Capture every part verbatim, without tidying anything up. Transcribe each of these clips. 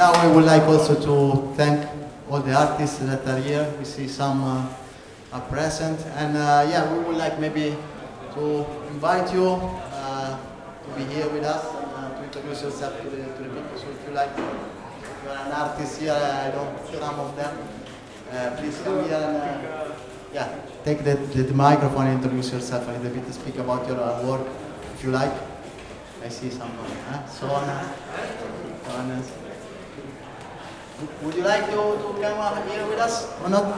now we would like also to thank all the artists that are here. We see some uh, are present, and uh, yeah, we would like maybe to invite you uh, to be here with us and uh, to introduce yourself to the, to the people. So if you like, if you're an artist here, I know some of them. Uh, please come here and uh, yeah, take the, the, the microphone and introduce yourself a little bit to speak about your uh, work, if you like. I see some. Uh, Sona, Johannes. Would you like to, to come here with us or not?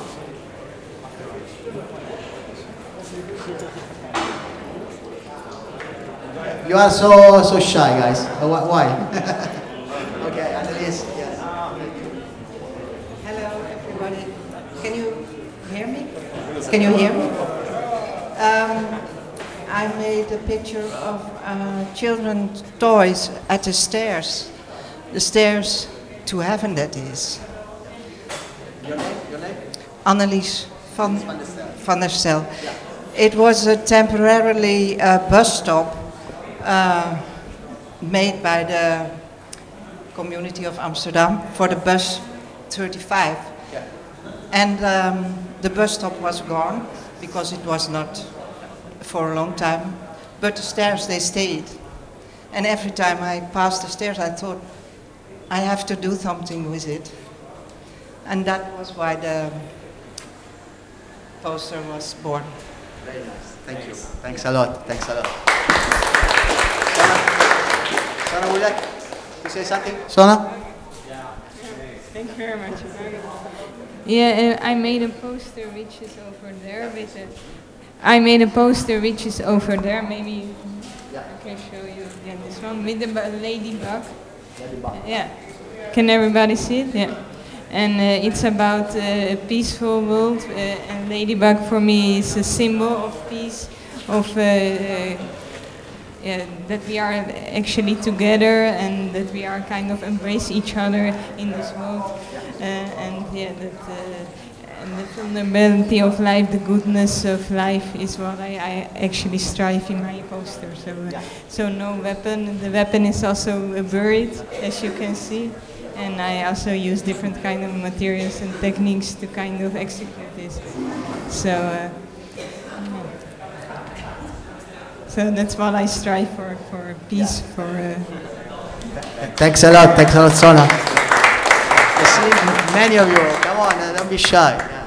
You are so so shy, guys. Uh, why? Okay, Annelies. Yes. Hello, everybody. Can you hear me? Can you hear me? Um, I made a picture of uh, children's toys at the stairs. The stairs to heaven, that is. Your name? Your name? Annelies van, van der Stel. It was a temporarily uh, bus stop uh, made by the community of Amsterdam for the bus thirty-five. Yeah. And um, the bus stop was gone because it was not for a long time. But the stairs, they stayed. And every time I passed the stairs, I thought, I have to do something with it. And that was why the poster was born. Very nice. Thank you. Thanks a lot. Thanks a lot. Sona, Sona, would you like to say something? Sona? Thank you very much. Yeah, uh, I made a poster which is over there with it. I made a poster which is over there. Maybe Yeah. I can show you again this one with the bu- ladybug. Ladybug. Yeah. Can everybody see it? Yeah. And uh, it's about uh, a peaceful world. Uh, and ladybug for me is a symbol of peace, of uh, uh, yeah, that we are actually together and that we are kind of embrace each other in this world. Uh, and yeah, that uh, and the vulnerability of life, the goodness of life is what I, I actually strive in my poster. So, uh, so no weapon. The weapon is also uh, buried, as you can see. And I also use different kind of materials and techniques to kind of execute this. So, uh, yeah. So that's what I strive for, for peace, for... Uh, Thanks a lot. Thanks a lot, Sona. I see many of you. Come on, uh, don't be shy. Yeah.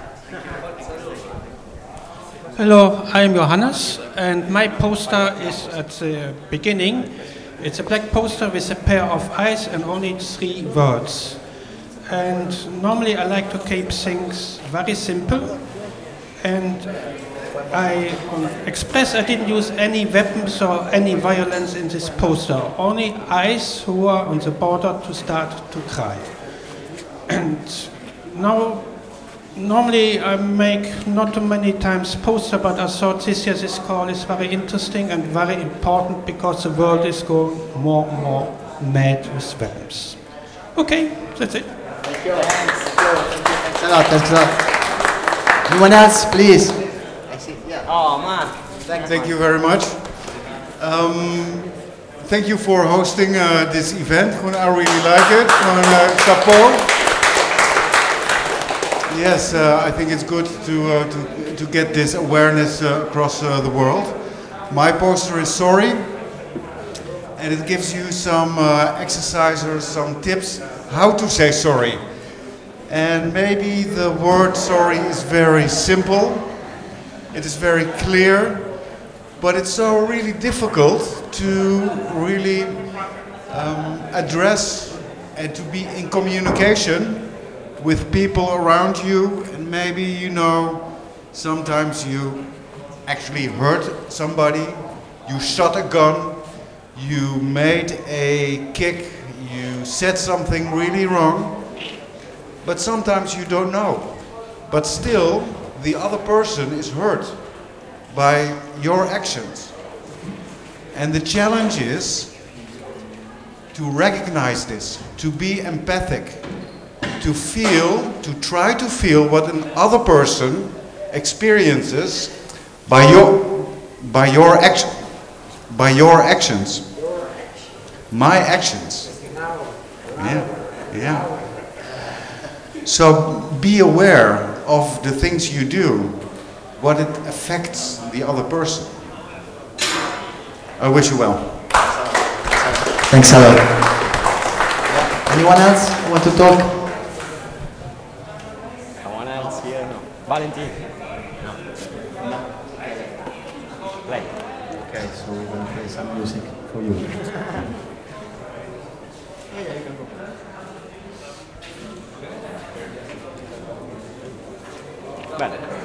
Hello, I am Johannes, and my poster is at the beginning. It's a black poster with a pair of eyes and only three words. And normally I like to keep things very simple. And I um, express I didn't use any weapons or any violence in this poster. Only eyes who are on the border to start to cry. And now, normally I make not too many times poster, but I thought this year this call is very interesting and very important because the world is going more and more mad with weapons. Okay, that's it. Thank you. Thanks. Thanks a lot. Thanks a lot. Anyone else, please? I see. Yeah. Oh man. Thanks. Thank you very much. Um, thank you for hosting uh, this event. I really like it. Uh, chapeau. Yes, uh, I think it's good to, uh, to, to get this awareness uh, across uh, the world. My poster is sorry, and it gives you some uh, exercises, some tips how to say sorry. And maybe the word sorry is very simple, it is very clear, but it's so really difficult to really um, address and to be in communication with people around you. And maybe, you know, sometimes you actually hurt somebody, you shot a gun, you made a kick, you said something really wrong, but sometimes you don't know. But still, the other person is hurt by your actions. And the challenge is to recognize this, to be empathic, to feel, to try to feel what another person experiences by your, by your action, by your actions, my actions. Yeah. Yeah. So be aware of the things you do, what it affects the other person. I wish you well. Thanks a lot. Yeah. Anyone else want to talk? Someone else here? No. Valentin? No. No. Play. Okay, so we're going to play some music for you. Bene.